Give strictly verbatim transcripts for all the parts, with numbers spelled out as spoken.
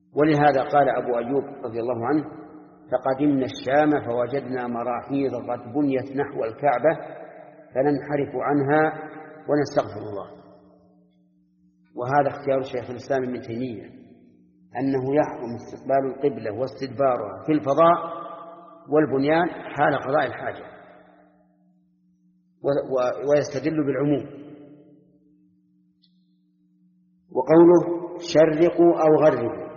ولهذا قال أبو أيوب رضي الله عنه: فقدمنا الشام فوجدنا مراحيض قد بنيت نحو الكعبة فننحرف عنها ونستغفر الله. وهذا اختيار شيخ الإسلام ابن تيمية، أنه يحرم استقبال القبلة واستدبارها في الفضاء والبنيان حال قضاء الحاجة، ويستدل بالعموم. وقوله شرقوا أو غربوا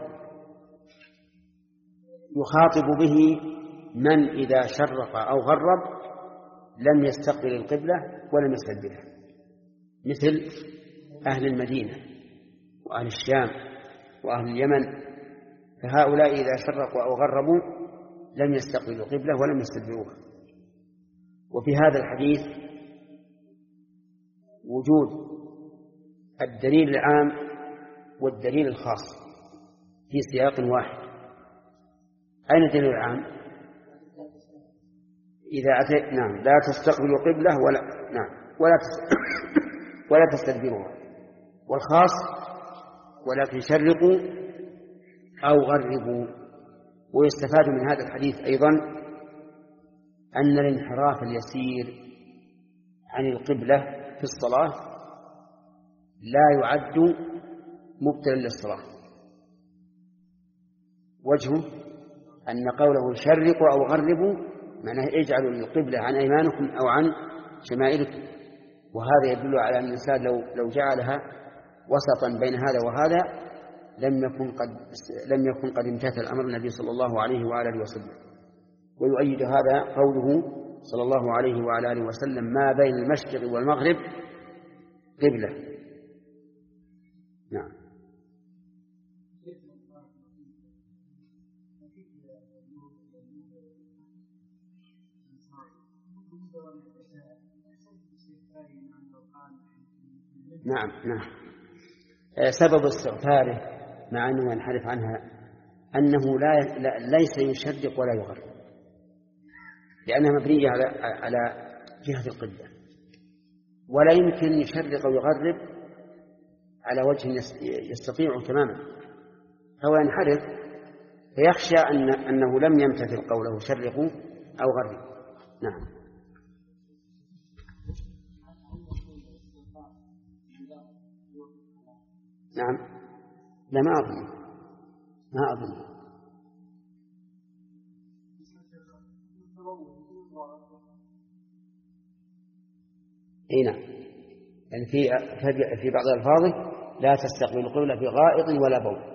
يخاطب به من إذا شرق أو غرب لم يستقبل القبلة ولم يستدبرها، مثل أهل المدينة وأهل الشام وأهل اليمن، فهؤلاء إذا شرقوا أو غربوا لم يستقبلوا القبلة ولم يستدبروها. وفي هذا الحديث وجود الدليل العام والدليل الخاص في سياق واحد. أين الدليل العام؟ إذا أتيت نعم لا تستقبلوا قبلة ولا نعم ولا ولا تستدبروها، والخاص ولكن شرقوا أو غربوا. ويستفاد من هذا الحديث أيضا أن الانحراف اليسير عن القبلة في الصلاة لا يعد مبتلا للصلاة. وجهه أن قوله شرقوا أو غربوا معناه اجعلوا القبلة عن أيمانكم أو عن شمائلكم، وهذا يدل على أن الإنسان لو لو جعلها وسطا بين هذا وهذا لم يكن قد لم يكن قد امتثل أمر النبي صلى الله عليه وعلى آله وسلم. ويؤيد هذا قوله صلى الله عليه وعلى آله وسلم: ما بين المشرق والمغرب قبلة. نعم. نعم نعم سبب استغفاره مع أنه ينحرف عنها أنه لا, لا ليس يشرق ولا يغرب، لأنها مبنية على على جهة القبلة، ولا يمكن يشرق أو يغرب على وجه يستطيع تماما، فهو ينحرف فيخشى أن أنه لم يمتثل قوله شرقوا أو غربوا. نعم. نعم لا ما أظن ما أظن أي نعم، يعني في في بعض الألفاظ لا تستقبل القبلة في غائط ولا بول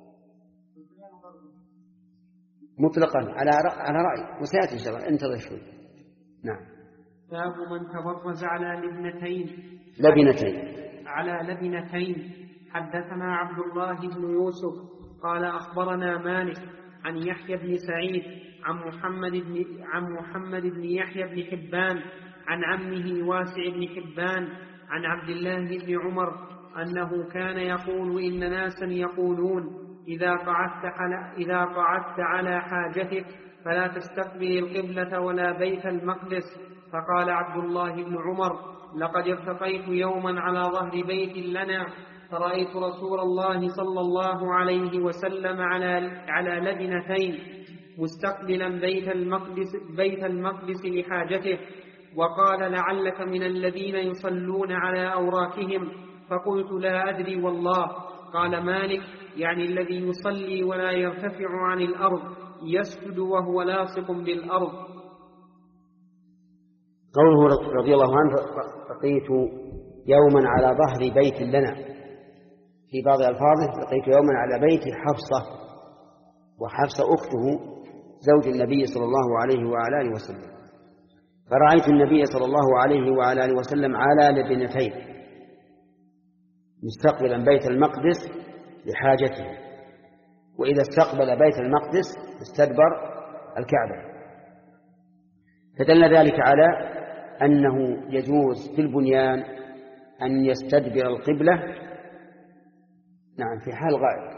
مطلقا على على رأي، وسيأتي إن شاء الله انتظر شوي. نعم. باب من تبرز على لبنتين لبنتين على لبنتين. حدثنا عبد الله بن يوسف قال أخبرنا مالك عن يحيى بن سعيد عن محمد بن عن محمد بن يحيى بن حبان عن عمه واسع بن حبان عن عبد الله بن عمر أنه كان يقول: إن ناسا يقولون إذا قعدت على إذا قعدت على حاجتك فلا تستقبل القبلة ولا بيت المقدس. فقال عبد الله بن عمر: لقد ارتقيت يوما على ظهر بيت لنا فرأيت رسول الله صلى الله عليه وسلم على على لبنتين مستقبلا بيت المقدس بيت المقدس لحاجته، وقال: لعلك من الذين يصلون على أوراكهم. فقلت: لا أدري والله. قال مالك: يعني الذي يصلي ولا يرتفع عن الأرض يسجد وهو لاصق بالأرض. قوله رضي الله عنه: لقيت يوما على ظهر بيت لنا، في بعض ألفاظه لقيت يوما على بيت حفصة، وحفصة أخته زوج النبي صلى الله عليه وعلى آله وسلم. فرأيت النبي صلى الله عليه وعلى آله وسلم على لبنتين مستقبلا بيت المقدس لحاجته، وإذا استقبل بيت المقدس استدبر الكعبة. فدل ذلك على أنه يجوز في البنيان أن يستدبر القبلة نعم في حال غائب.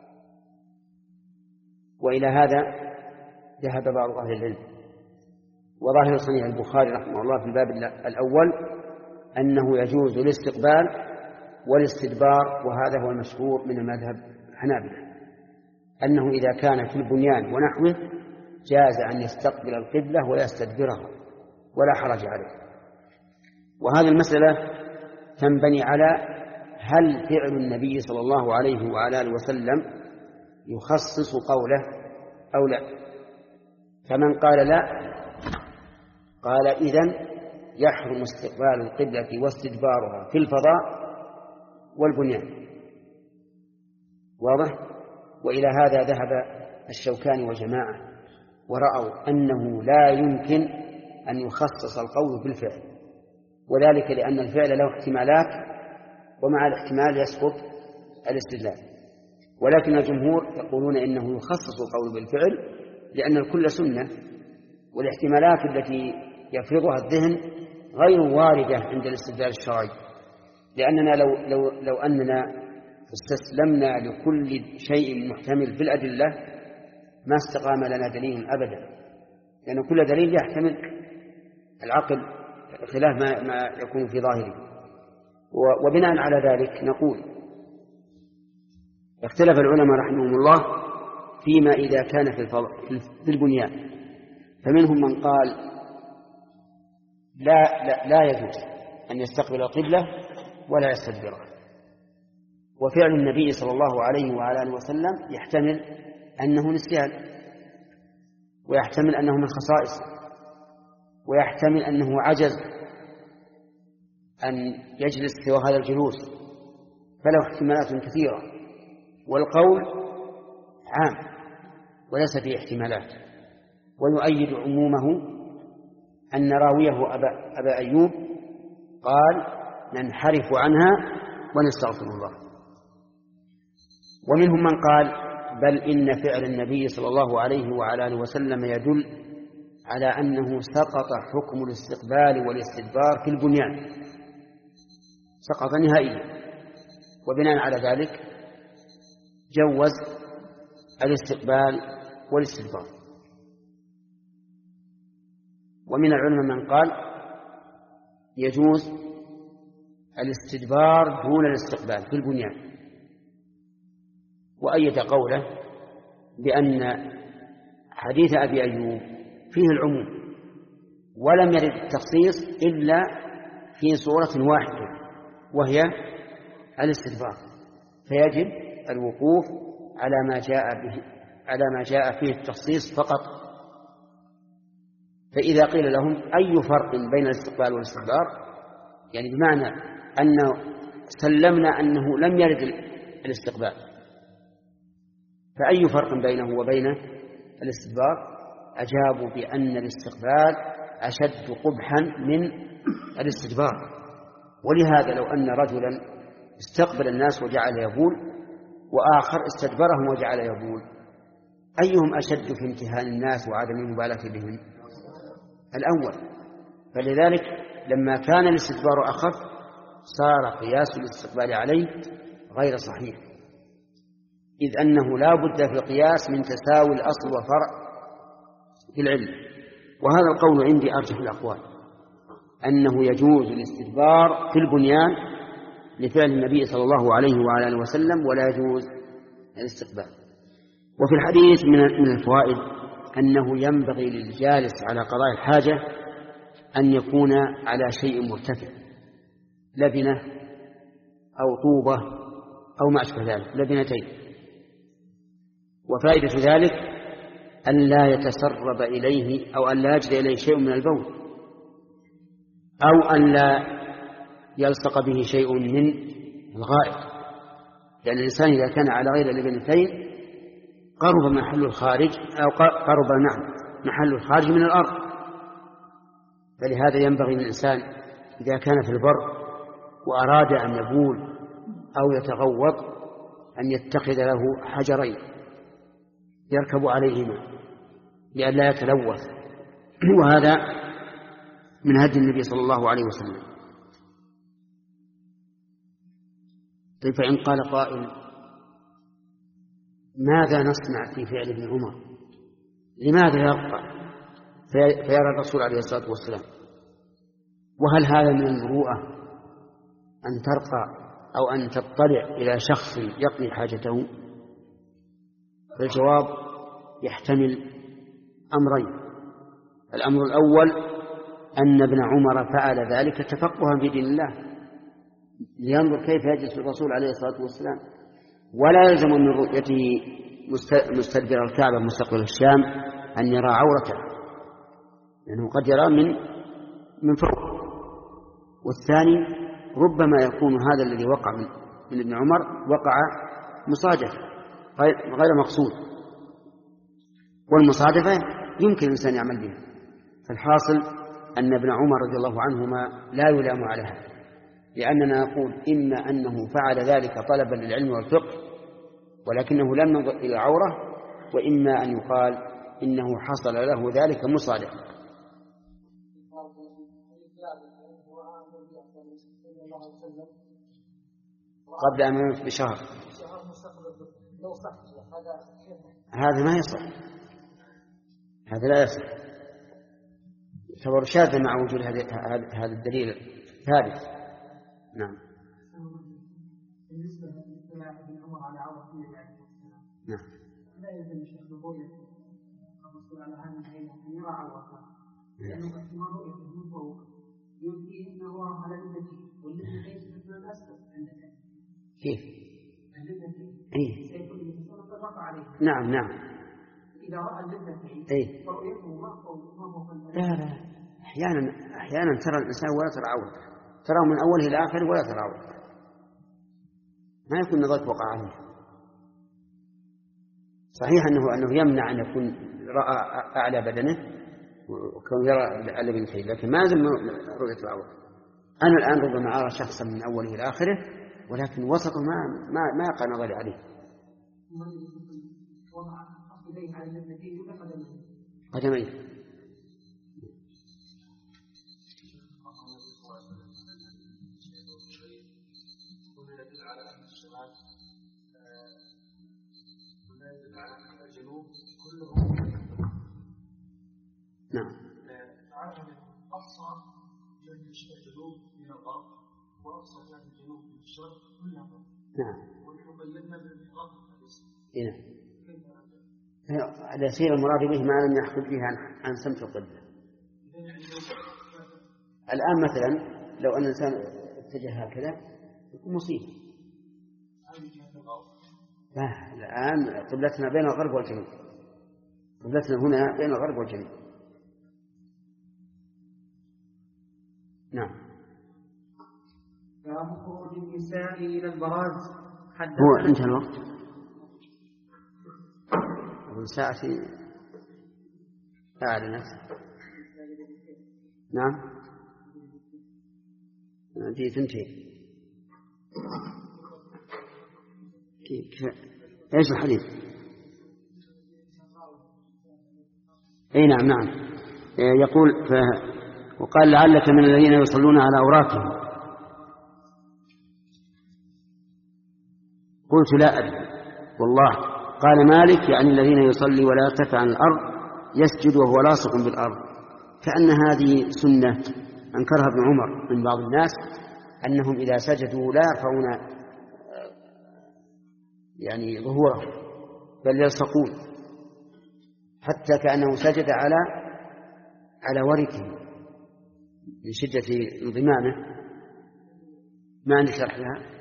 وإلى هذا ذهب بعض أهل العلم، وظاهر صحيح البخاري رحمه الله في الباب الأول أنه يجوز الاستقبال والاستدبار، وهذا هو المشهور من المذهب الحنابلة، أنه إذا كان في البنيان ونحوه جاز أن يستقبل القبلة ويستدبرها ولا حرج عليه. وهذه المسألة تنبني على هل فعل النبي صلى الله عليه وعلى آله وسلم يخصص قوله أو لا. فمن قال لا قال إذن يحرم استقبال القبلة واستدبارها في الفضاء والبنيان. واضح؟ وإلى هذا ذهب الشوكاني وجماعة ورأوا أنه لا يمكن أن يخصص القول بالفعل، وذلك لأن الفعل له احتمالات ومع الاحتمال يسقط الاستدلال. ولكن الجمهور يقولون إنه يخصص القول بالفعل لأن الكل سنة، والاحتمالات التي يفرضها الذهن غير واردة عند الاستدلال الشرعي، لأننا لو, لو, لو أننا استسلمنا لكل شيء محتمل في الأدلة ما استقام لنا دليل أبدا، لأن كل دليل يحتمل العقل خلاف ما, ما يكون في ظاهره. وبناء على ذلك نقول اختلف العلماء رحمهم الله فيما إذا كان في البنيان، فمنهم من قال لا, لا, لا يجوز أن يستقبل القبلة ولا يستدبرها. وفعل النبي صلى الله عليه وعلى آله وسلم يحتمل أنه نسيان، ويحتمل أنه من خصائص، ويحتمل أنه عجز أن يجلس سوى هذا الجلوس، فله احتمالات كثيرة. والقول عام وليس فيه احتمالات. ويؤيد عمومه أن راويه أبا, أبا أيوب قال ننحرف عنها ونستغفر الله. ومنهم من قال بل إن فعل النبي صلى الله عليه وعلى آله وسلم يدل على أنه سقط حكم الاستقبال والاستدبار في البنيان، سقط نهائيا. وبناء على ذلك جوز الاستقبال والاستدبار. ومن العلماء من قال يجوز الاستدبار دون الاستقبال في البنيان، وأيد قوله بأن حديث أبي أيوب فيه العموم ولم يرد التخصيص إلا في صورة واحدة وهي الاستدبار، فيجب الوقوف على ما جاء به على ما جاء فيه التخصيص فقط. فإذا قيل لهم أي فرق بين الاستقبال والاستدبار، يعني بمعنى أن سلمنا أنه لم يرد الاستقبال، فأي فرق بينه وبين الاستدبار؟ أجابوا بأن الاستقبال أشد قبحا من الاستدبار. ولهذا لو أن رجلا استقبل الناس وجعل يبول وآخر استدبرهم وجعل يبول، أيهم أشد في امتهان الناس وعدم المبالاة بهم؟ الأول. فلذلك لما كان الاستدبار أخف صار قياس الاستقبال عليه غير صحيح، إذ أنه لا بد في القياس من تساوي الأصل وفرع في العلم. وهذا القول عندي أرجح الأقوال، أنه يجوز الاستدبار في البنيان لفعل النبي صلى الله عليه وعلى آله وسلم، ولا يجوز الاستقبال. وفي الحديث من الفوائد أنه ينبغي للجالس على قضاء الحاجة أن يكون على شيء مرتفع، لبنة أو طوبة أو ما أشبه ذلك، لبنتين. وفائدة ذلك أن لا يتسرب إليه أو أن لا يجري إليه شيء من البول، أو أن لا يلصق به شيء من الغائط، لأن الإنسان إذا كان على غير لبنتين قرب محل الخارج أو قرب نعم محل الخارج من الأرض. فلهذا ينبغي للإنسان إذا كان في البر وأراد أن يبول أو يتغوط أن يتخذ له حجرين يركب عليهما لئلا يتلوث، وهذا من هدي النبي صلى الله عليه وسلم. طيب فإن قال قائل ماذا نصنع في فعل ابن عمر؟ لماذا يرقى فيرى الرسول عليه الصلاة والسلام؟ وهل هذا من المروءة أن ترقى أو أن تطلع إلى شخص يقضي حاجته؟ الجواب يحتمل أمرين. الأمر الأول أن ابن عمر فعل ذلك تفقها في دين الله لينظر كيف يجلس الرسول عليه الصلاة والسلام، ولا يلزم من رؤيته مستدبر الكعبة مستقبل الشام أن يرى عورته، لأنه قد يرى من من فوق. والثاني ربما يكون هذا الذي وقع من ابن عمر وقع مصادفة غير مقصود، والمصادفة يمكن الإنسان يعمل بها. فالحاصل أن ابن عمر رضي الله عنهما لا يلام على هذا، لأننا نقول إما أنه فعل ذلك طلبا للعلم والفقه ولكنه لم ينظر إلى العورة، وإما أن يقال إنه حصل له ذلك مصادفة. قبل أن يموت بشهر هذا ما يصح، هذا لا يصح، يعتبر شاذا مع وجود هذا الدليل الثالث. نعم. بالنسبة للاطلاع ابن عمر على عورة النبي عليه الصلاة والسلام، نعم، لا يلزم الشيخ برؤية الرسول على هذه الهيئة أن يرى عورته، لأنه احتمال رؤيته من فوق يمكن أن يراه على لبته، واللبة ليست من الأسفل عندك. كيف؟ اللبة إيه؟ سيكون الإنسان قد وقع عليه. نعم نعم. إذا رأى اللبة إيه؟ فرؤيته ما فوق ما فوق. لا لا، أحيانا أحيانا ترى الإنسان ولا ترى عورته، تراه من أوله إلى آخره ولا ترى عورته، ما يكون نظرت وقع عليه. صحيح أنه أنه يمنع أن يكون رأى أعلى بدنه وكون يرى على بنتين، لكن ما زال رؤية العورة. أنا الآن ربما أرى شخصا من أوله إلى آخره ولكن وسطه ما ما ما يقع نظري عليه. قدميه. نعم. أقصى جهة الجنوب من الغرب وأقصى جهة الجنوب من الشرق كلها. نعم. ونحن بينا بالانحراف الحديث. نعم. هذا يصير المراد به ما لم يحكم به عن عن سمت القبلة. الآن مثلا لو أن الإنسان اتجه هكذا يكون مصيبة. لا، الآن قبلتنا بين الغرب والجنوب، قبلتنا هنا بين الغرب والجنوب. نعم. باب خروج النساء إلى البراز. هو انتهى الوقت. والساعة أعلى نفسه. نعم. دي تنتهي. كيف؟ إيش الحديث؟ أي نعم نعم. يقول ف... وقال لعلك من الذين يصلون على أوراقهم. قلت لا أدري والله. قال مالك يعني الذين يصلي ولا يرتفع عن الأرض يسجد وهو لاصق بالأرض، كأن هذه سنة أنكرها ابن عمر من بعض الناس، أنهم إذا سجدوا لا يرفعون يعني ظهورهم بل يلصقون، حتى كأنه سجد على على وركه من شدة انضمامه. ما عندي شرح لها.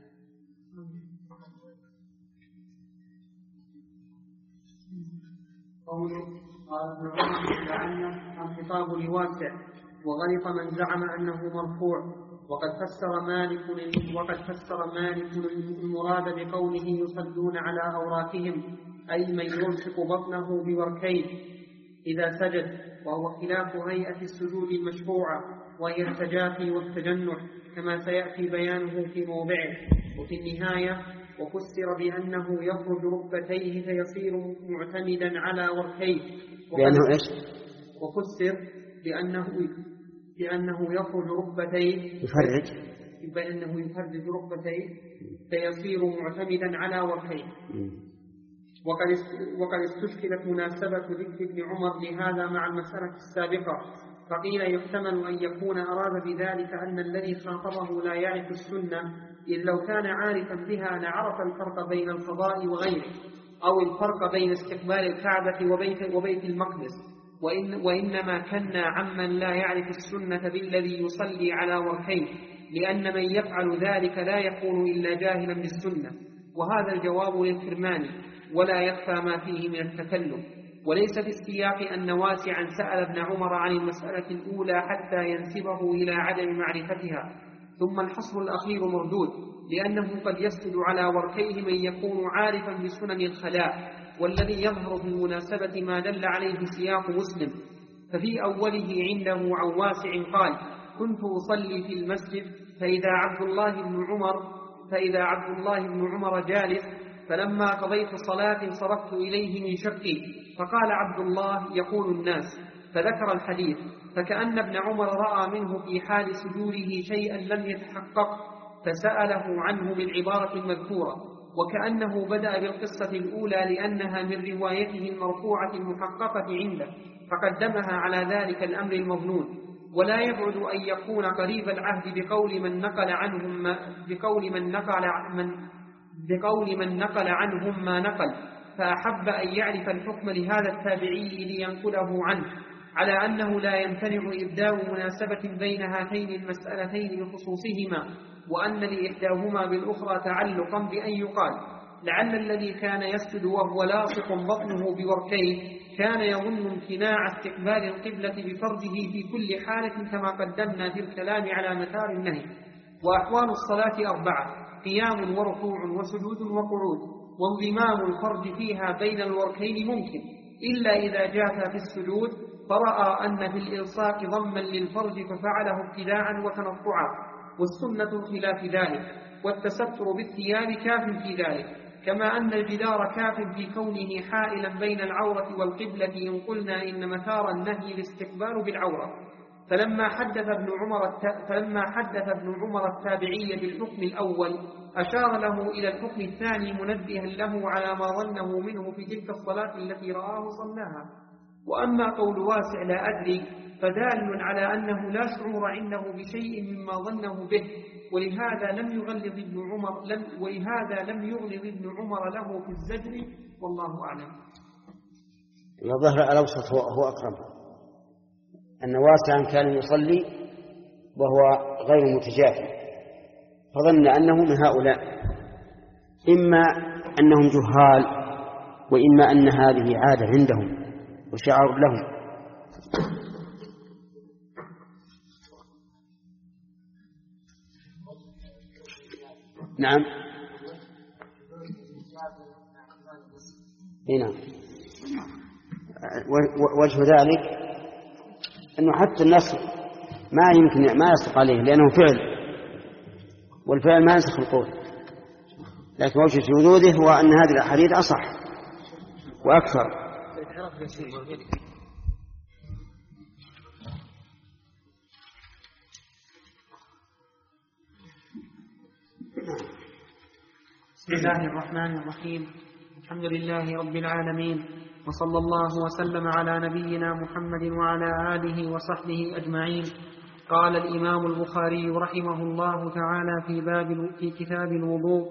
قوله قال ابن عمر لعله الخطاب لواسع، وغلط من زعم أنه مرفوع. وقد فسر مالك وقد فسر مالك المراد بقوله يصلون على أوراقهم أي من يلصق بطنه بوركيه إذا سجد، وهو خلاف هيئة السجود المشروعة وهي التجافي والتجنح كما سيأتي بيانه في موضعه. وفي النهاية وفسر بأنه يخرج ركبتيه فيصير معتمدا على وركيه. بأنه إيش؟ وفسر بأنه بأنه يخرج ركبتيه يفرج بأنه يفرج ركبتيه فيصير معتمدا على وركيه. وقد وقد استشكلت مناسبة ذكر ابن عمر لهذا مع المسألة السابقة، فقيل يحتمل أن يكون أراد بذلك أن الذي خاطبه لا يعرف السنة، إذ لو كان عارفا بها لعرف الفرق بين القضاء وغيره، أو الفرق بين استقبال الكعبة وبيت, وبيت المقدس، وإن وإنما كنا عمن لا يعرف السنة بالذي يصلي على وركين، لأن من يفعل ذلك لا يكون إلا جاهلا بالسنة. وهذا الجواب للكرماني، ولا يخفى ما فيه من التكلم. وليس في السياق أن واسعا سأل ابن عمر عن المسألة الأولى حتى ينسبه إلى عدم معرفتها. ثم الحصر الأخير مردود، لأنه قد يسجد على وركيه من يكون عارفا بسنن الخلاء، والذي يظهر في المناسبة ما دل عليه سياق مسلم. ففي أوله عنده عن واسع قال: كنت أصلي في المسجد فإذا عبد الله بن عمر فإذا عبد الله بن عمر جالس، فلما قضيت صلاة صرفت إليه من شقي، فقال عبد الله: يقول الناس، فذكر الحديث، فكأن ابن عمر رأى منه في حال سجوده شيئا لم يتحقق، فسأله عنه بالعبارة المذكورة، وكأنه بدأ بالقصة الأولى لأنها من روايته المرفوعة المحققة عنده، فقدمها على ذلك الأمر المظنون. ولا يبعد أن يكون قريب العهد بقول من نقل عنهم ما بقول من نقل من بقول من نقل عنهم ما نقل، فأحب أن يعرف الحكم لهذا التابعي لينقله عنه، على أنه لا يمتنع إبداء مناسبة بين هاتين المسألتين بخصوصهما، وأن لإحداهما بالأخرى تعلقا بأن يقال: لعل الذي كان يسجد وهو لاصق بطنه بوركيه كان يظن امتناع استقبال القبلة بفرجه في كل حالة، كما قدمنا في الكلام على مثار النهي. وأحوال الصلاة أربعة: قيام وركوع وسجود وقعود، وانضمام الفرج فيها بين الوركين ممكن، إلا إذا جاء في السجود فرأى أن في الإلصاق ضما للفرج ففعله ابتداعا وتنطعا، والسنة خلاف ذلك، والتستر بالثياب كاف في ذلك، كما أن الجدار كاف في كونه حائلا بين العورة والقبلة، إن قلنا إن مثار النهي الاستقبال بالعورة. فلما حدث ابن عمر الت... فلما حدث ابن عمر التابعي بالحكم الأول أشار له إلى الحكم الثاني منبها له على ما ظنه منه في تلك الصلاة التي رآه صلاها. وأما قول واسع لا أدري فدال على أنه لا شعور عنده بشيء مما ظنه به، ولهذا لم يغلظ ابن عمر لم ولهذا لم يغلظ ابن عمر له في الزجر، والله أعلم. الظهر الأوسط هو, هو أقرب، أن واسعا كان يصلي وهو غير متجاهل، فظن أنه من هؤلاء، إما أنهم جهال، وإما أن هذه عادة عندهم وشعار لهم. نعم هنا وجه ذلك أنه حتى النص ما يمكن ما يصدق عليه، لأنه فعل، والفعل ما ينسخ القول، لكن وجه شذوذه هو أن هذه الأحاديث أصح وأكثر. بسم الله الرحمن الرحيم، الحمد لله رب العالمين، وصلى الله وسلم على نبينا محمد وعلى آله وصحبه أجمعين. قال الإمام البخاري رحمه الله تعالى في باب في كتاب الوضوء: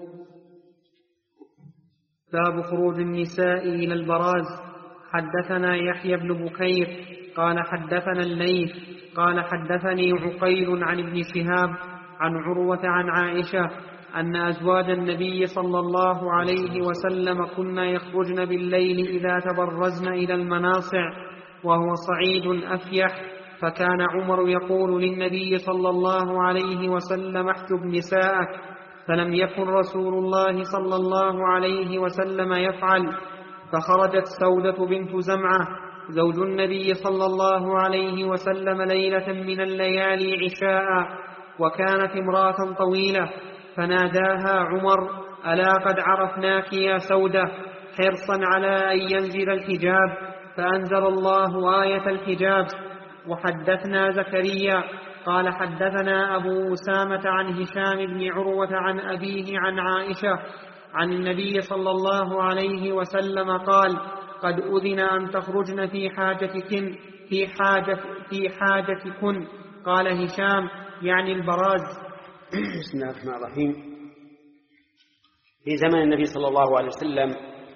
باب خروج النساء إلى البراز. حدثنا يحيى بن بكير قال حدثنا الليث قال حدثني عقيل عن ابن شهاب عن عروة عن عائشة أن أزواج النبي صلى الله عليه وسلم كن يخرجن بالليل إذا تبرزن إلى المناصع وهو صعيد أفيح، فكان عمر يقول للنبي صلى الله عليه وسلم: احجب نساءك، فلم يكن رسول الله صلى الله عليه وسلم يفعل. فخرجت سودة بنت زمعة زوج النبي صلى الله عليه وسلم ليلة من الليالي عشاء، وكانت امرأة طويلة، فناداها عمر: ألا قد عرفناك يا سودة، حرصا على أن ينزل الحجاب، فأنزل الله آية الحجاب. وحدثنا زكريا قال حدثنا أبو أسامة عن هشام بن عروة عن أبيه عن عائشة عن النبي صلى الله عليه وسلم قال: قد أذن أن تخرجن في حاجتكن في حاجة في حاجتكن. قال هشام: يعني البراز. بسم الله الرحمن الرحيم. في زمن النبي صلى الله عليه وسلم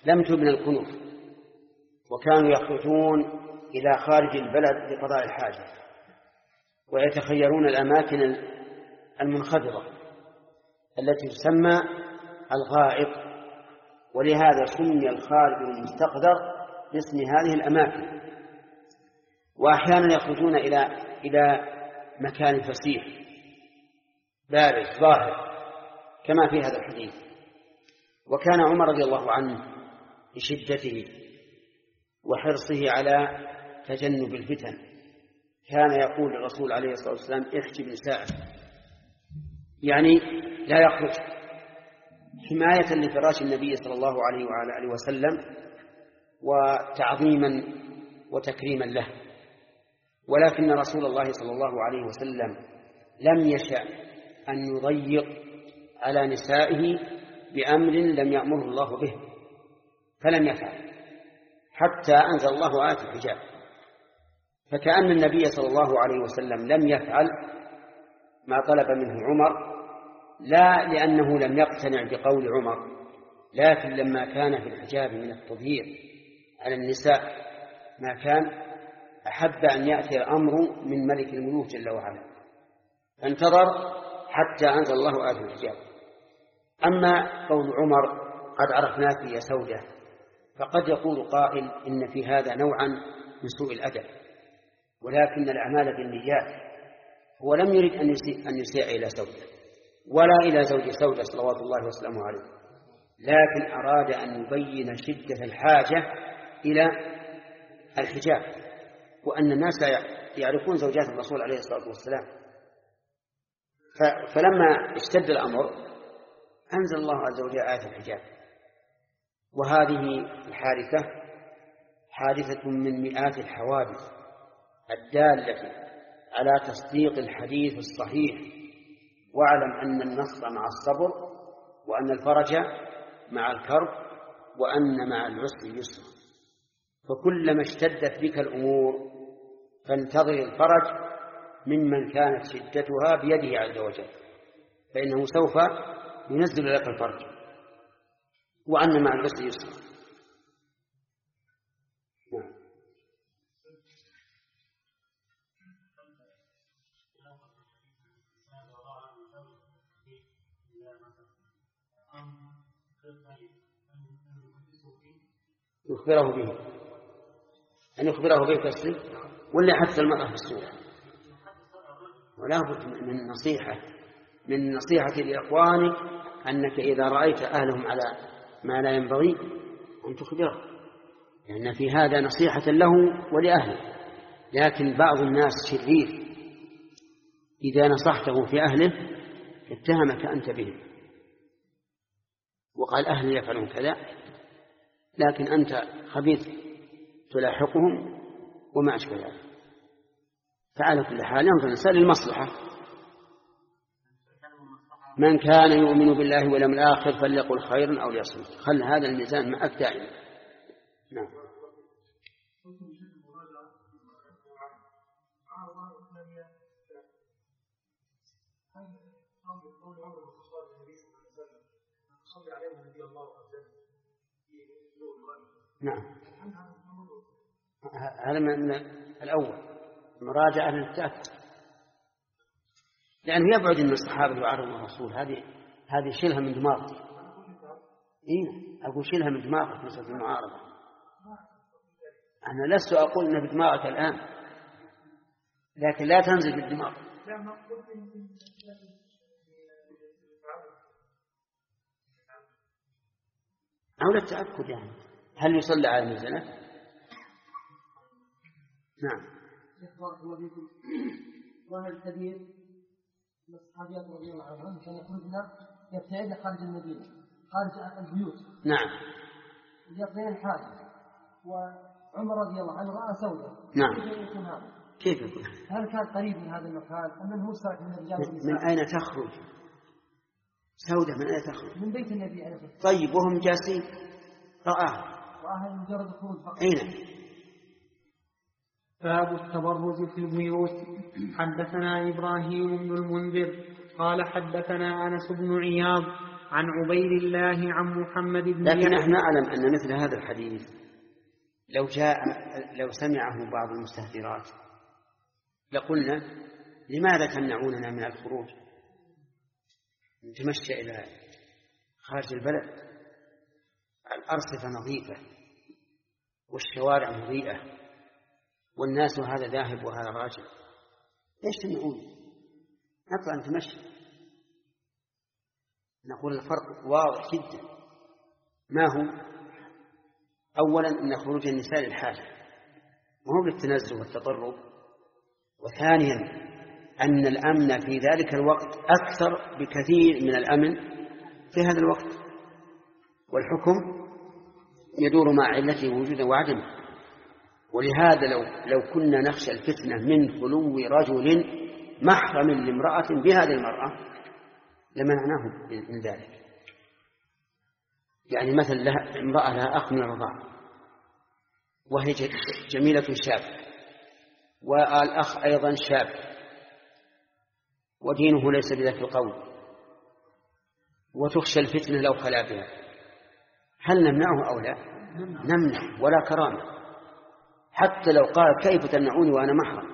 لم تبنى الكنوف، وكانوا يخرجون إلى خارج البلد لقضاء الحاجة، ويتخيرون الأماكن المنخفضة التي تسمى الغائط، ولهذا سمي الخارج المستقدر باسم هذه الأماكن. وأحيانا يخرجون إلى إلى مكان فسيح بارز ظاهر كما في هذا الحديث. وكان عمر رضي الله عنه بشدته وحرصه على تجنب الفتن كان يقول للرسول عليه الصلاة والسلام احجب نساءك، يعني لا يخرج، حماية لفراش النبي صلى الله عليه وعلى آله وسلم وتعظيما وتكريما له. ولكن رسول الله صلى الله عليه وسلم لم يشأ أن يضيق على نسائه بأمر لم يأمره الله به، فلم يفعل حتى أنزل الله آية الحجاب. فكأن النبي صلى الله عليه وسلم لم يفعل ما طلب منه عمر، لا لأنه لم يقتنع بقول عمر، لكن لما كان في الحجاب من التظهير على النساء ما كان، أحب أن يأتي الأمر من ملك الملوك جل وعلا، فانتظر حتى أنزل الله آية الحجاب. أما قول عمر قد عرفناك يا سودة، فقد يقول قائل إن في هذا نوعا من سوء الأدب، ولكن الأعمال بالنيات. هو لم يرد أن يسيء, أن يسيء إلى سودة ولا إلى زوج سودة صلوات الله وسلامه عليه، لكن أراد أن يبين شدة الحاجة إلى الحجاب، وأن الناس يعرفون زوجات الرسول عليه الصلاة والسلام. فلما اشتد الأمر أنزل الله عز وجل آية الحجاب. وهذه الحادثة حادثة من مئات الحوادث الدالة على تصديق الحديث الصحيح. واعلم أن النصر مع الصبر، وأن الفرج مع الكرب، وأن مع العسر يسرا. فكلما اشتدت بك الأمور فانتظر الفرج ممن كانت شدتها بيده عز وجل، فإنه سوف ينزل لك الفرج، وأن مع العسر يسرا. يخبره به، أن يخبره به تسليم، ولا حتى المرأة في السورة. ولا بد من نصيحة من نصيحة لإخوانك أنك إذا رأيت أهلهم على ما لا ينبغي أن تخبره، لأن في هذا نصيحة له ولأهله. لكن بعض الناس شرير، إذا نصحته في أهله اتهمك أنت بهم وقال أهلي يفعلون كذا، لكن أنت خبيث تلاحقهم وما أشبه ذلك. فعلى كل حال ينظر الإنسان للمصلحة. من كان يؤمن بالله واليوم الآخر فليقل خيرا أو ليصمت. خل هذا الميزان معك دائما. نعم. نعم، هذا من الأول مراجعة للتأكد، لأنه يبعد أن الصحابة يعارضون الرسول. هذه هذه شيلها من دماغك. إيه أقول شيلها من دماغك مثل المعارضة. أنا لست أقول أنها بدماغك الآن، لكن لا تنزل بالدماغ. أو للتأكد يعني هل يصلى على الميزانات؟ نعم. ظاهر الكبير من الصحابيات رضي الله عنهم كان يخرجن يبتعدن خارج المدينة خارج البيوت. نعم. يقضين الحاجة، وعمر رضي الله عنه رأى سودة. نعم. كيف يكون هذا؟ كيف يكون؟ هل كان قريب من هذا المكان أم أنه مسترح من الرجال والنساء؟ من أين تخرج سودة؟ من أين تخرج؟ من بيت النبي عليه الصلاة والسلام. طيب وهم جالسين رآه. رآه مجرد الخروج فقط. أين؟ باب التبرز في البيوت. حدثنا إبراهيم بن المنذر قال حدثنا أنس بن عياض عن عبيد الله عن محمد بن لكن يحيى. نحن نعلم أن مثل هذا الحديث لو جاء لو سمعه بعض المستهترات لقلنا لماذا تمنعوننا من الخروج نتمشى إلى خارج البلد؟ الأرصفة نظيفة والشوارع مضيئة والناس هذا ذاهب وهذا راجع، ليش تمنعون؟ نطلع نتمشى. نقول الفرق واضح جدا. ما هو؟ أولا أن خروج النساء للحاجة وهو للتنزه والتطرب، وثانيا أن الأمن في ذلك الوقت أكثر بكثير من الأمن في هذا الوقت، والحكم يدور مع علته وجودا وعدمه. ولهذا لو, لو كنا نخشى الفتنة من خلو رجل محرم لامرأة بهذه المرأة لمنعناه من ذلك. يعني مثل لها امرأة لها أخ من الرضاعة وهي جميلة شاب والأخ أيضا شاب ودينه ليس بذات القول وتخشى الفتنة لو خلا بها، هل نمنعه أو لا؟ نمنع ولا كرامة، حتى لو قال كيف تمنعوني وأنا محرم،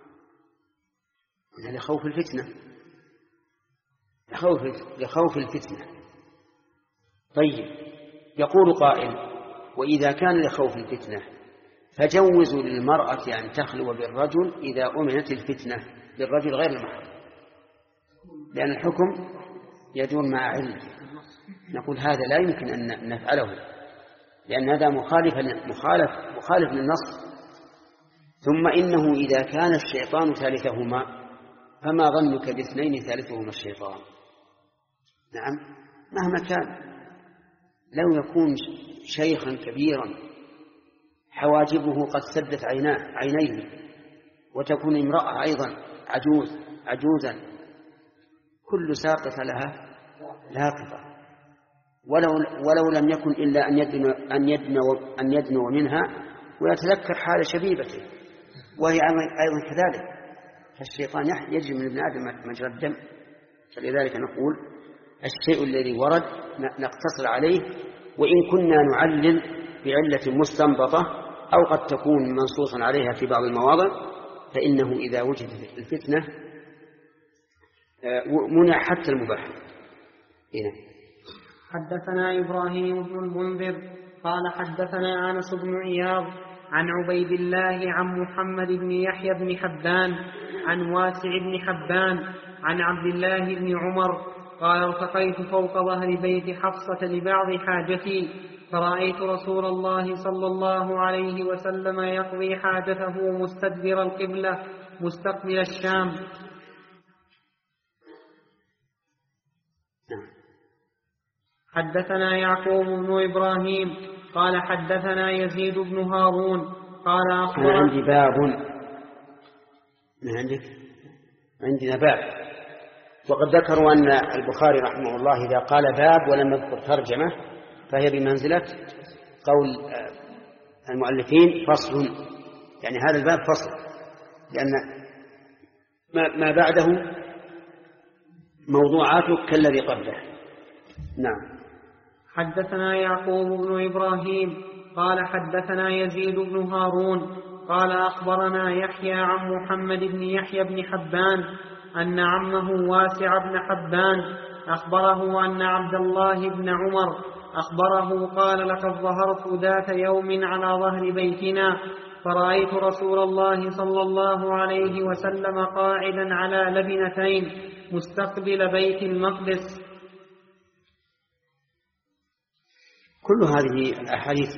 لخوف الفتنة لخوف, لخوف الفتنة. طيب، يقول قائل: وإذا كان لخوف الفتنة فجوزوا للمرأة أن تخلو بالرجل إذا أمنت الفتنة بالرجل غير المحرم، لأن الحكم يدور مع علة. نقول هذا لا يمكن أن نفعله، لأن هذا مخالف مخالف مخالف للنص. ثم إنه إذا كان الشيطان ثالثهما فما ظنك باثنين ثالثهما الشيطان؟ نعم، مهما كان، لو يكون شيخا كبيرا حواجبه قد سدت عيناه عينيه وتكون امرأة أيضا عجوز عجوزا كل ساقطة لها لاقطة، ولو, ولو لم يكن إلا أن يدنو, أن, يدنو, أن يدنو منها ويتذكر حال شبيبته، وهي أيضا كذلك. فالشيطان يجري من ابن آدم مجرى الدم. فلذلك نقول الشيء الذي ورد نقتصر عليه، وإن كنا نعلل بعلة مستنبطة أو قد تكون منصوصا عليها في بعض المواضع، فإنه إذا وجدت الفتنة منع حتى المباح. هنا حدثنا إبراهيم بن المنذر قال حدثنا أنس بن عياض عن عبيد الله عن محمد بن يحيى بن حبان عن واسع بن حبان عن عبد الله بن عمر قال: ارتقيت فوق ظهر بيت حفصة لبعض حاجتي فرأيت رسول الله صلى الله عليه وسلم يقضي حاجته مستدبر القبلة مستقبل الشام. حدثنا يعقوب بن إبراهيم قال حدثنا يزيد بن هارون قال أخبرنا. أنا عندي باب. ما عندك؟ عندنا باب. وقد ذكروا أن البخاري رحمه الله إذا قال باب ولم يذكر ترجمة فهي بمنزلة قول المؤلفين فصل، يعني هذا الباب فصل، لأن ما بعده موضوعاته كالذي قبله. نعم. حدثنا يعقوب بن إبراهيم قال حدثنا يزيد بن هارون قال أخبرنا يحيى عن محمد بن يحيى بن حبان أن عمه واسع بن حبان أخبره أن عبد الله بن عمر أخبره قال: لقد ظهرت ذات يوم على ظهر بيتنا فرأيت رسول الله صلى الله عليه وسلم قاعدا على لبنتين مستقبل بيت المقدس. كل هذه الأحاديث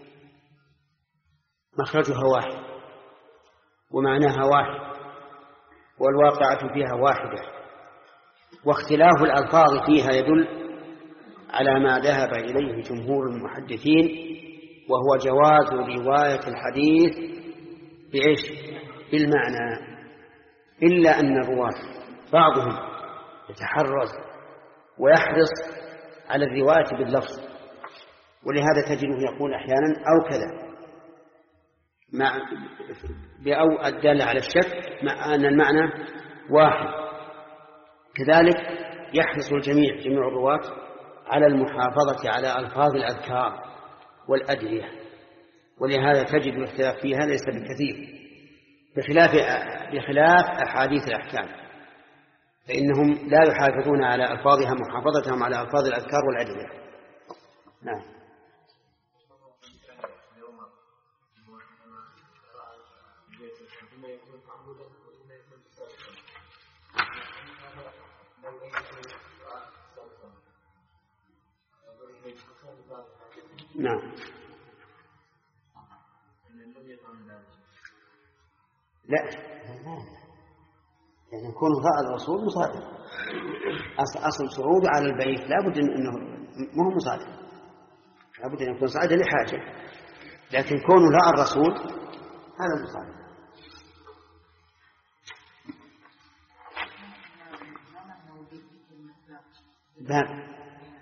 مخرجها واحد ومعناها واحد والواقعة فيها واحدة، واختلاف الألفاظ فيها يدل على ما ذهب إليه جمهور المحدثين، وهو جواز رواية الحديث بإيش؟ بالمعنى، إلا أن الرواة بعضهم يتحرز ويحرص على الرواية باللفظ، ولهذا تجده يقول أحيانا أو كذا مع بأو الدالة على الشك مع أن المعنى واحد. كذلك يحرص الجميع جميع الرواة على المحافظة على ألفاظ الأذكار والأدعية، ولهذا تجد الاختلاف فيها ليس بكثير، بخلاف بخلاف أحاديث الأحكام، فإنهم لا يحافظون على ألفاظها محافظتهم على ألفاظ الأذكار والأدعية. نعم. نعم. لا، يعني يكون ضاء الرسول مصادف، أصل صعود على البيت لا بد أنه ما هو مصادف، لا بد أن يكون صعدا لحاجة، لكن كونه ضاء الرسول هذا مصادف. باب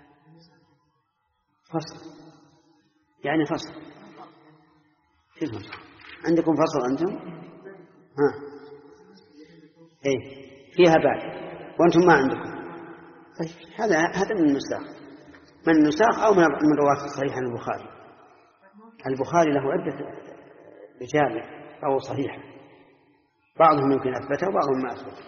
فصل، يعني فصل، كيف فصل؟ عندكم فصل أنتم؟ ها، إيه فيها باب وأنتم ما عندكم. طيب هذا هذا من النساخ، من النساخ أو من رواة صحيح البخاري. البخاري له عدة رجال أو صحيح، بعضهم يمكن أثبته وبعضهم ما أثبته.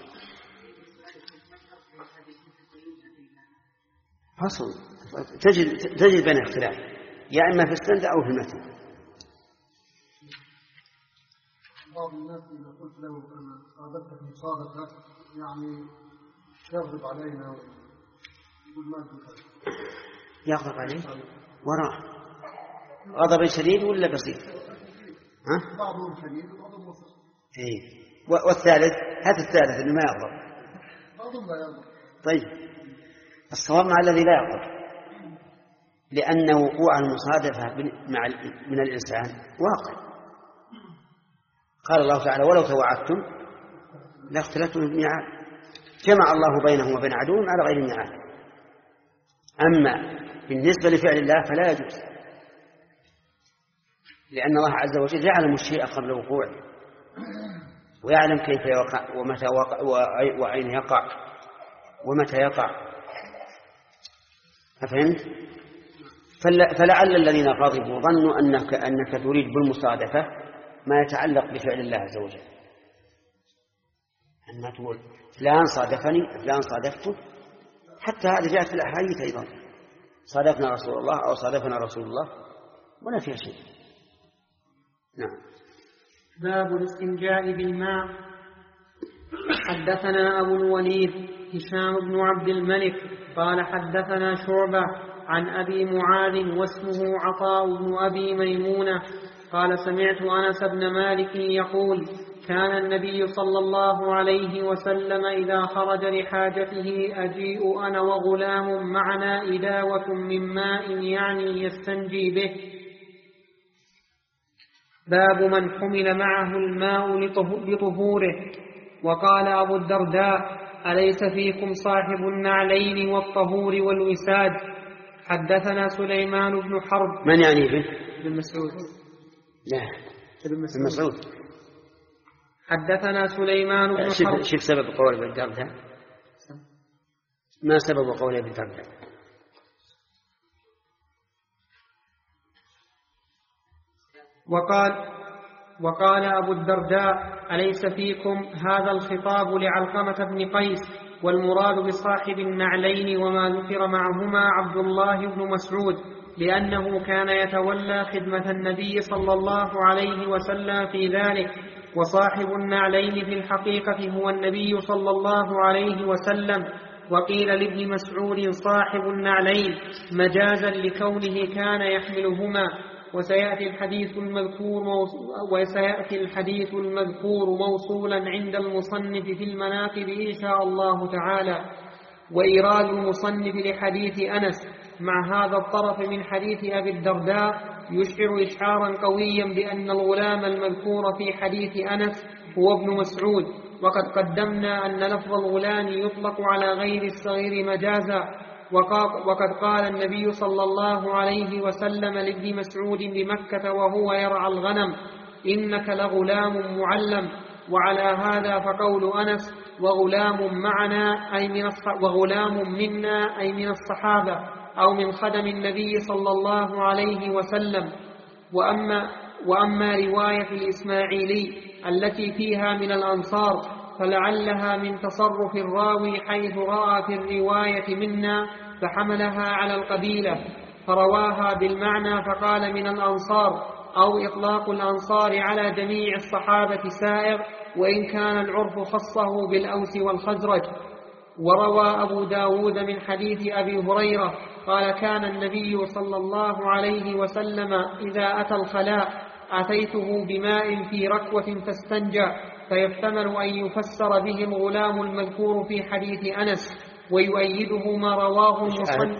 فصل تجد تجد بين اختلاف، يا إما في السند أو في المتن. بعض الناس إذا قلت له أن صادقت مصادقة يعني يغضب علينا ويقول ما أدري يغضب عليه وراء غضب شديد ولا بسيط؟ ها؟ بعضهم شديد وبعضهم بسيط. إيه. والثالث هذا الثالث اللي ما يغضب. بعضهم لا يغضب. طيب الصواب مع الذي لا يغضب، لأن وقوع المصادفة مع من الإنسان واقع. قال الله تعالى ولو توعدتم لاختلفتم في الميعاد، جمع الله بينهم وبين عدوهم على غير الميعاد. أما بالنسبة لفعل الله فلا يجوز، لأن الله عز وجل يعلم الشيء قبل وقوعه، ويعلم كيف يقع ومتى وقع وأين يقع ومتى يقع. أفهمت؟ فلعل الذين غضبوا ظنوا أنك, أنك تريد بالمصادفة ما يتعلق بفعل الله عز وجل، أنما تقول فلان صادفني فلان صادفته، حتى هذا جاءت في الأحاديث أيضا، صادفنا رسول الله أو صادفنا رسول الله ولا فيها شيء. نعم. باب الاستنجاء بالماء. حدثنا أبو الوليد هشام بن عبد الملك قال حدثنا شعبة عن أبي معاذ واسمه عطاء بن أبي ميمونة قال سمعت أنس بن مالك يقول كان النبي صلى الله عليه وسلم إذا خرج لحاجته أجيء أنا وغلام معنا إداوة من ماء يعني يستنجي به. باب من حمل معه الماء لطهوره. وقال أبو الدرداء أليس فيكم صاحب النعلين والطهور والوساد. حدثنا سليمان بن حرب. من يعني به؟ بن مسعود. لا بن مسعود. حدثنا سليمان بن حرب. شوف سبب قول ابن الدرداء، ما سبب قول ابن الدرداء؟ وقال وقال أبو الدرداء أليس فيكم هذا الخطاب لعلقمة بن قيس والمراد بصاحب النعلين وما ذكر معهما عبد الله بن مسعود، لأنه كان يتولى خدمة النبي صلى الله عليه وسلم في ذلك، وصاحب النعلين في الحقيقة هو النبي صلى الله عليه وسلم. وقيل لابن مسعود صاحب النعلين مجازا لكونه كان يحملهما. وسيأتي الحديث المذكور وسيأتي الحديث المذكور موصولا عند المصنف في المناقب إن شاء الله تعالى. وإيراد المصنف لحديث أنس مع هذا الطرف من حديث أبي الدرداء يشعر إشعارا قويا بأن الغلام المذكور في حديث أنس هو ابن مسعود. وقد قدمنا أن لفظ الغلام يطلق على غير الصغير مجازا. وقد قال النبي صلى الله عليه وسلم لابن مسعود بمكة وهو يرعى الغنم إنك لغلام معلم. وعلى هذا فقول أنس وغلام معنا أي من وغلام منا أي من الصحابة أو من خدم النبي صلى الله عليه وسلم. وأما, وأما رواية الإسماعيلي التي فيها من الأنصار فلعلها من تصرف الراوي حيث رأى في الرواية منا فحملها على القبيلة فرواها بالمعنى فقال من الأنصار، أو إطلاق الأنصار على جميع الصحابة سائغ، وإن كان العرف خصه بالأوس والخزرج. وروى أبو داود من حديث أبي هريرة قال كان النبي صلى الله عليه وسلم إذا أتى الخلاء أتيته بماء في ركوة فاستنجى، فيحتمل أن يفسر به الغلام المذكور في حديث أنس، ويؤيده ما رواه المصنف.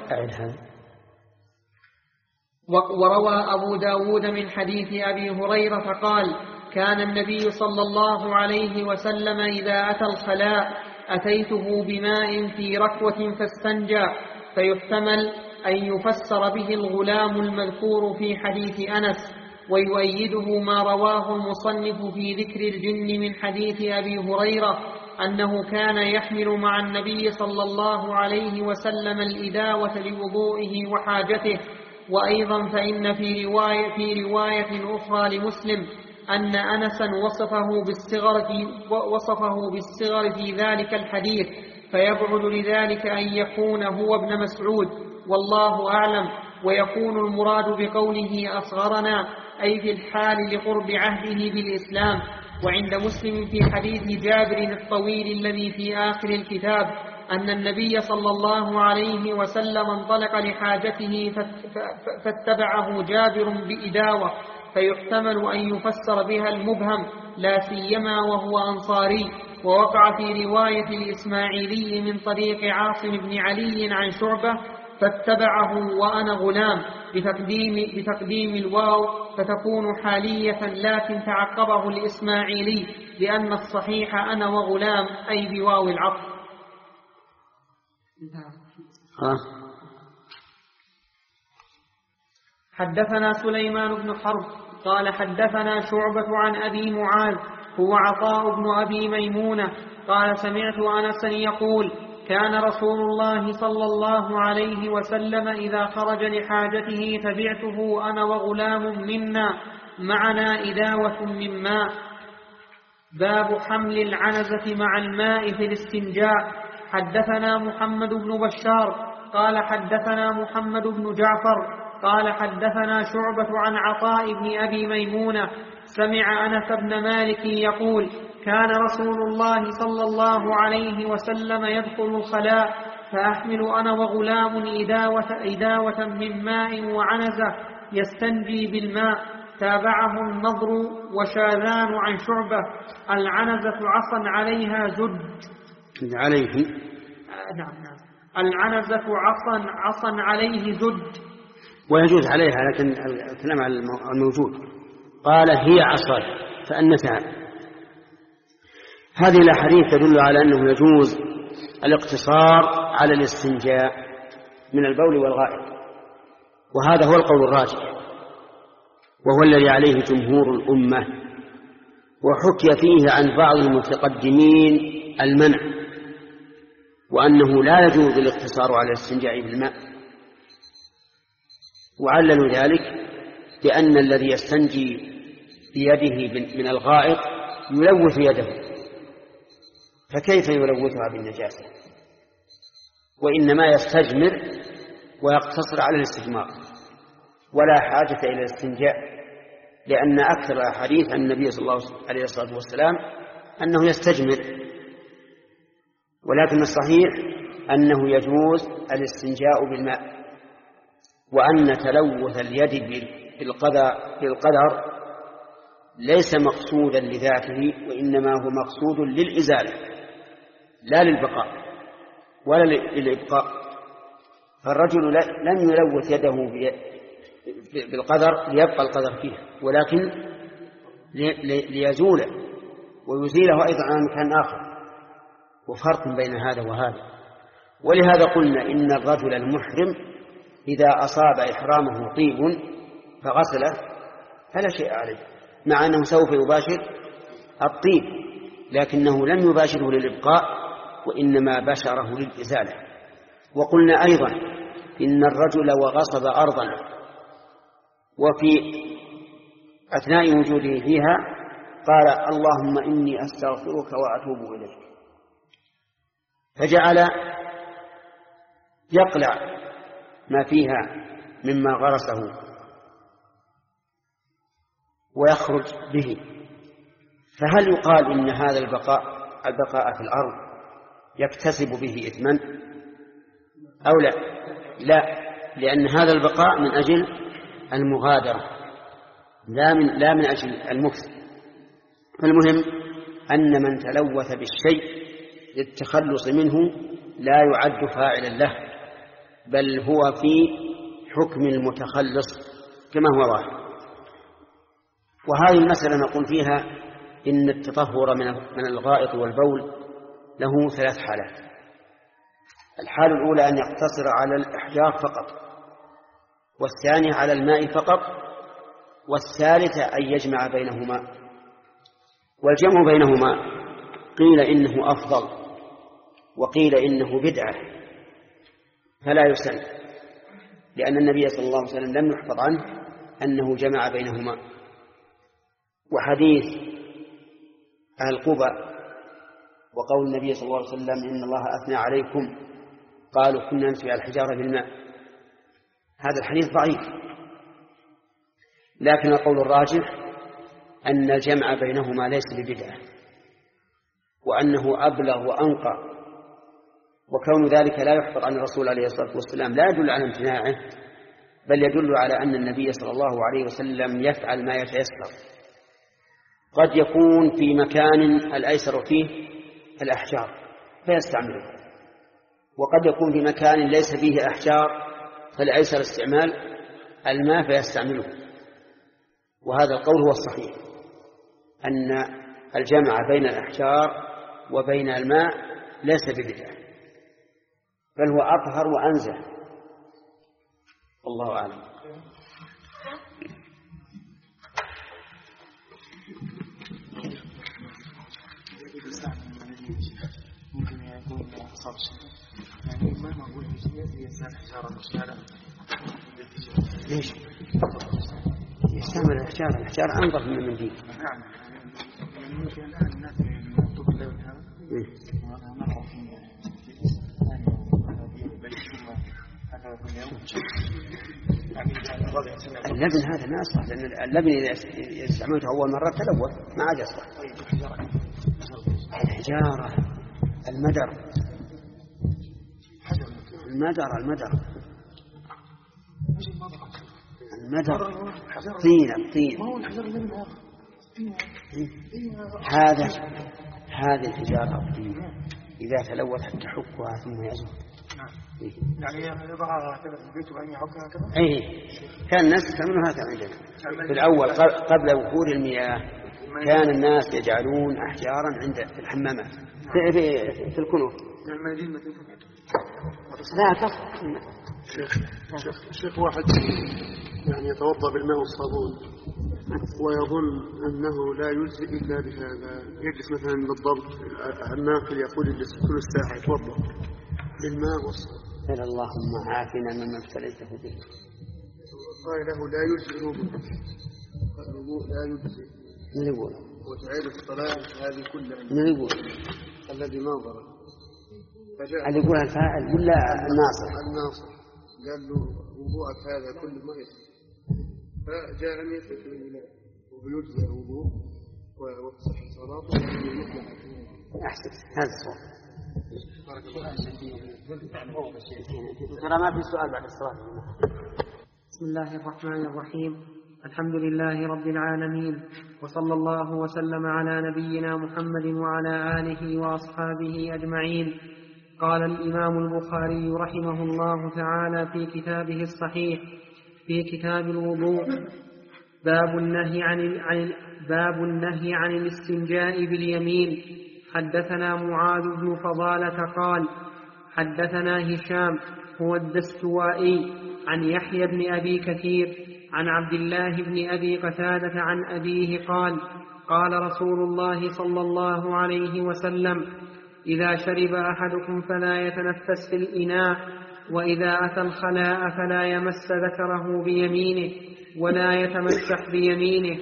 وروى أبو داود من حديث أبي هريرة قال كان النبي صلى الله عليه وسلم إذا أتى الخلاء أتيته بماء في ركوة فاستنجى، فيحتمل أن يفسر به الغلام المذكور في حديث أنس، ويؤيده ما رواه المصنف في ذكر الجن من حديث أبي هريرة أنه كان يحمل مع النبي صلى الله عليه وسلم الإداوة لوضوئه وحاجته. وأيضا فإن في رواية, في رواية أخرى لمسلم أن أنسا وصفه بالصغر في, وصفه بالصغر في ذلك الحديث، فيبعد لذلك أن يكون هو ابن مسعود، والله أعلم. ويكون المراد بقوله أصغرنا أي في الحال لقرب عهده بالإسلام. وعند مسلم في حديث جابر الطويل الذي في آخر الكتاب أن النبي صلى الله عليه وسلم انطلق لحاجته فاتبعه جابر بإداوة، فيحتمل أن يفسر بها المبهم لا سيما وهو أنصاري. ووقع في رواية الإسماعيلي من طريق عاصم بن علي عن شعبة فاتبعه وأنا غلام بتقديم, بتقديم الواو فتكون حالية، لكن تعقبه الإسماعيلي لأن الصحيح أنا وغلام أي بواو العطف. حدثنا سليمان بن حرب قال حدثنا شعبة عن أبي معاذ هو عطاء بن أبي ميمونة قال سمعت أنسا يقول كان رسول الله صلى الله عليه وسلم إذا خرج لحاجته تبعته أنا وغلام منا معنا إداوة من ماء. باب حمل العنزة مع الماء في الاستنجاء. حدثنا محمد بن بشار قال حدثنا محمد بن جعفر قال حدثنا شعبة عن عطاء بن أبي ميمونة سمع أنس بن مالك يقول كان رسول الله صلى الله عليه وسلم يدخل الخلاء فأحمل أنا وغلام إداوة, إداوة من ماء وعنزة يستنجي بالماء. تابعه النضر وشاذان عن شعبة. العنزة عصا عليها زج عليه آه نعم نعم العنزة عصا عصا عليه زج، ويجوز عليها، لكن الكلام على الموجود. قال هي عصا فأنتها. هذه الأحاديث تدل على أنه يجوز الاقتصار على الاستنجاء من البول والغائط، وهذا هو القول الراجح وهو الذي عليه جمهور الأمة. وحكي فيه عن بعض المتقدمين المنع، وأنه لا يجوز الاقتصار على الاستنجاء بالماء، وعللوا ذلك بأن الذي يستنجي بيده من الغائط يلوث يده، فكيف يلوثها بالنجاسة؟ وإنما يستجمر ويقتصر على الاستجمار ولا حاجة إلى الاستنجاء، لأن أكثر الأحاديث عن النبي صلى الله عليه والسلام أنه يستجمر. ولكن الصحيح أنه يجوز الاستنجاء بالماء، وأن تلوث اليد بالقدر ليس مقصودا لذاته، وإنما هو مقصود للإزالة لا للبقاء ولا للإبقاء. فالرجل لم يلوث يده بالقدر ليبقى القدر فيها، ولكن ليزوله ويزيله أيضا عن مكان آخر، وفرق بين هذا وهذا. ولهذا قلنا إن الرجل المحرم إذا أصاب إحرامه طيب فغسله فلا شيء عليه، مع أنه سوف يباشر الطيب، لكنه لم يباشره للإبقاء وإنما بشره للإزالة. وقلنا أيضا إن الرجل وغصب أرضا وفي أثناء وجوده فيها قال اللهم إني أستغفرك وأتوب إليك، فجعل يقلع ما فيها مما غرسه ويخرج به، فهل يقال إن هذا البقاء البقاء في الأرض يكتسب به إثما أو لا؟ لا، لأن هذا البقاء من أجل المغادرة لا من, لا من أجل المكث. فالمهم أن من تلوث بالشيء للتخلص منه لا يعد فاعلا له، بل هو في حكم المتخلص كما هو ظاهر. وهذه المسألة نقول فيها إن التطهر من الغائط والبول له ثلاث حالات. الحالة الأولى أن يقتصر على الإحجار فقط، والثانية على الماء فقط، والثالثة أن يجمع بينهما. والجمع بينهما قيل إنه أفضل وقيل إنه بدعة فلا يسن، لأن النبي صلى الله عليه وسلم لم يحفظ عنه أنه جمع بينهما. وحديث أهل قبى وقول النبي صلى الله عليه وسلم إن الله أثنى عليكم قالوا كنا نسوي الحجارة بالماء، هذا الحديث ضعيف، لكن القول الراجح أن الجمع بينهما ليس ببدعة، وأنه أبلغ وأنقى، وكون ذلك لا يحفظ عن الرسول عليه الصلاة والسلام لا يدل على امتناعه، بل يدل على أن النبي صلى الله عليه وسلم يفعل ما يتيسر. قد يكون في مكان الأيسر فيه الأحجار فيستعمله، وقد يكون في مكان ليس فيه أحجار فالأيسر استعمال الماء فيستعمله. وهذا القول هو الصحيح، أن الجمع بين الأحجار وبين الماء ليس ببدعة، بل هو أطهر وأنزه، والله أعلم. ممكن يكون صار شيء يعني ما نقول هي يستعمل حجارة مشتعلة. ليش؟ يستعمل الأحجار، الأحجار أنظف من المنديل. نعم، يعني ممكن الآن الناس يكتب اللون هذا ونرى في اللبن هذا ما يصلح، لأن اللبن إذا استعملته أول مرة تلوث ما عاد يصلح. الحجارة المدر المدر المدر المدر الطين الطين هذا هذه الحجارة الطين إذا تلوث حتى حكها ثم يزول. يعني يضعها هكذا في البيت وأن يحكها هكذا؟ إيه، كان الناس يستعملون هكذا عندنا في الأول قبل وفور المياه، كان الناس يجعلون أحجارا عند الحمامات في, في, في الكنوز. لا تصح. شيخ, شيخ واحد يعني يتوضأ بالماء والصابون ويظن أنه لا يجزئ إلا بهذا، يجلس مثلا بالضبط الناقل يقول يجلس كل ساعة يتوضأ بالماء والصابون. قال اللهم عافنا مما ابتليته به. قال له لا يجزئ الوضوء لا يجزئ. من يقول؟ وتعيد الصلاة هذه كلها. من يقول؟ الذي ناظر. اللي يقول الفاعل ولا الناصر؟ الناصر قال له وضوءك هذا كل ما يصير، فجاء أن يثبت لله ويجزئ الوضوء وتصح صلاته. أحسن، هذا الصواب. ترى ما في سؤال بعد الصلاة. بسم الله الرحمن الرحيم، الحمد لله رب العالمين، وصلى الله وسلم على نبينا محمد وعلى آله وأصحابه أجمعين. قال الإمام البخاري رحمه الله تعالى في كتابه الصحيح في كتاب الوضوء باب النهي عن عن باب النهي عن الاستنجاء باليمين. حدثنا معاذ بن فضالة قال حدثنا هشام هو الدستوائي عن يحيى بن أبي كثير عن عبد الله بن أبي قتادة عن أبيه قال قال رسول الله صلى الله عليه وسلم إذا شرب أحدكم فلا يتنفس في الإناء وإذا أتى الخلاء فلا يمس ذكره بيمينه ولا يتمسح بيمينه.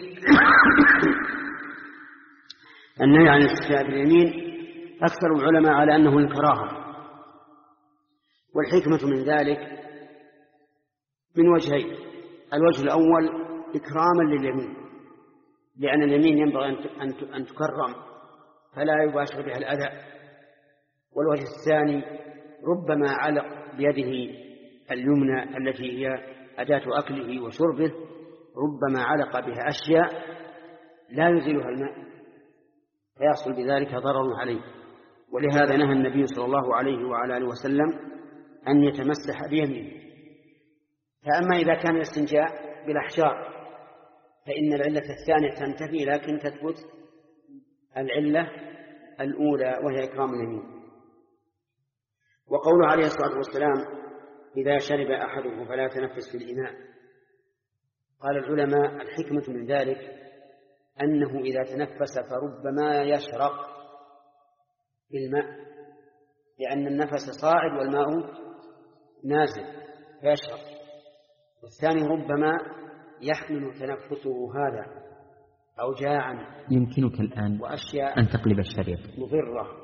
النهي عن الاستنجاء باليمين أكثر العلماء على أنه الكراهة، والحكمة من ذلك من وجهين: الوجه الأول إكراما لليمين، لأن اليمين ينبغي أن تكرم فلا يباشر بها الأذى. والوجه الثاني ربما علق بيده اليمنى التي هي أداة أكله وشربه، ربما علق بها أشياء لا يزيلها الماء فيحصل بذلك ضرر عليه، ولهذا نهى النبي صلى الله عليه وعلى آله وسلم أن يتمسح بيمينه. فأما إذا كان الاستنجاء بالأحجار فإن العلة الثانية تنتفي، لكن تثبت العلة الأولى وهي إكرام اليمين. وقوله عليه الصلاة والسلام: إذا شرب أحدكم فلا تنفس في الإناء، قال العلماء الحكمة من ذلك أنه إذا تنفس فربما يشرق بالماء، لأن النفس صاعد والماء نازل فيشرق. والثاني ربما يحمل تنفسه هذا أوجاعا يمكنك الآن وأشياء أن تقلب الشريط مضرة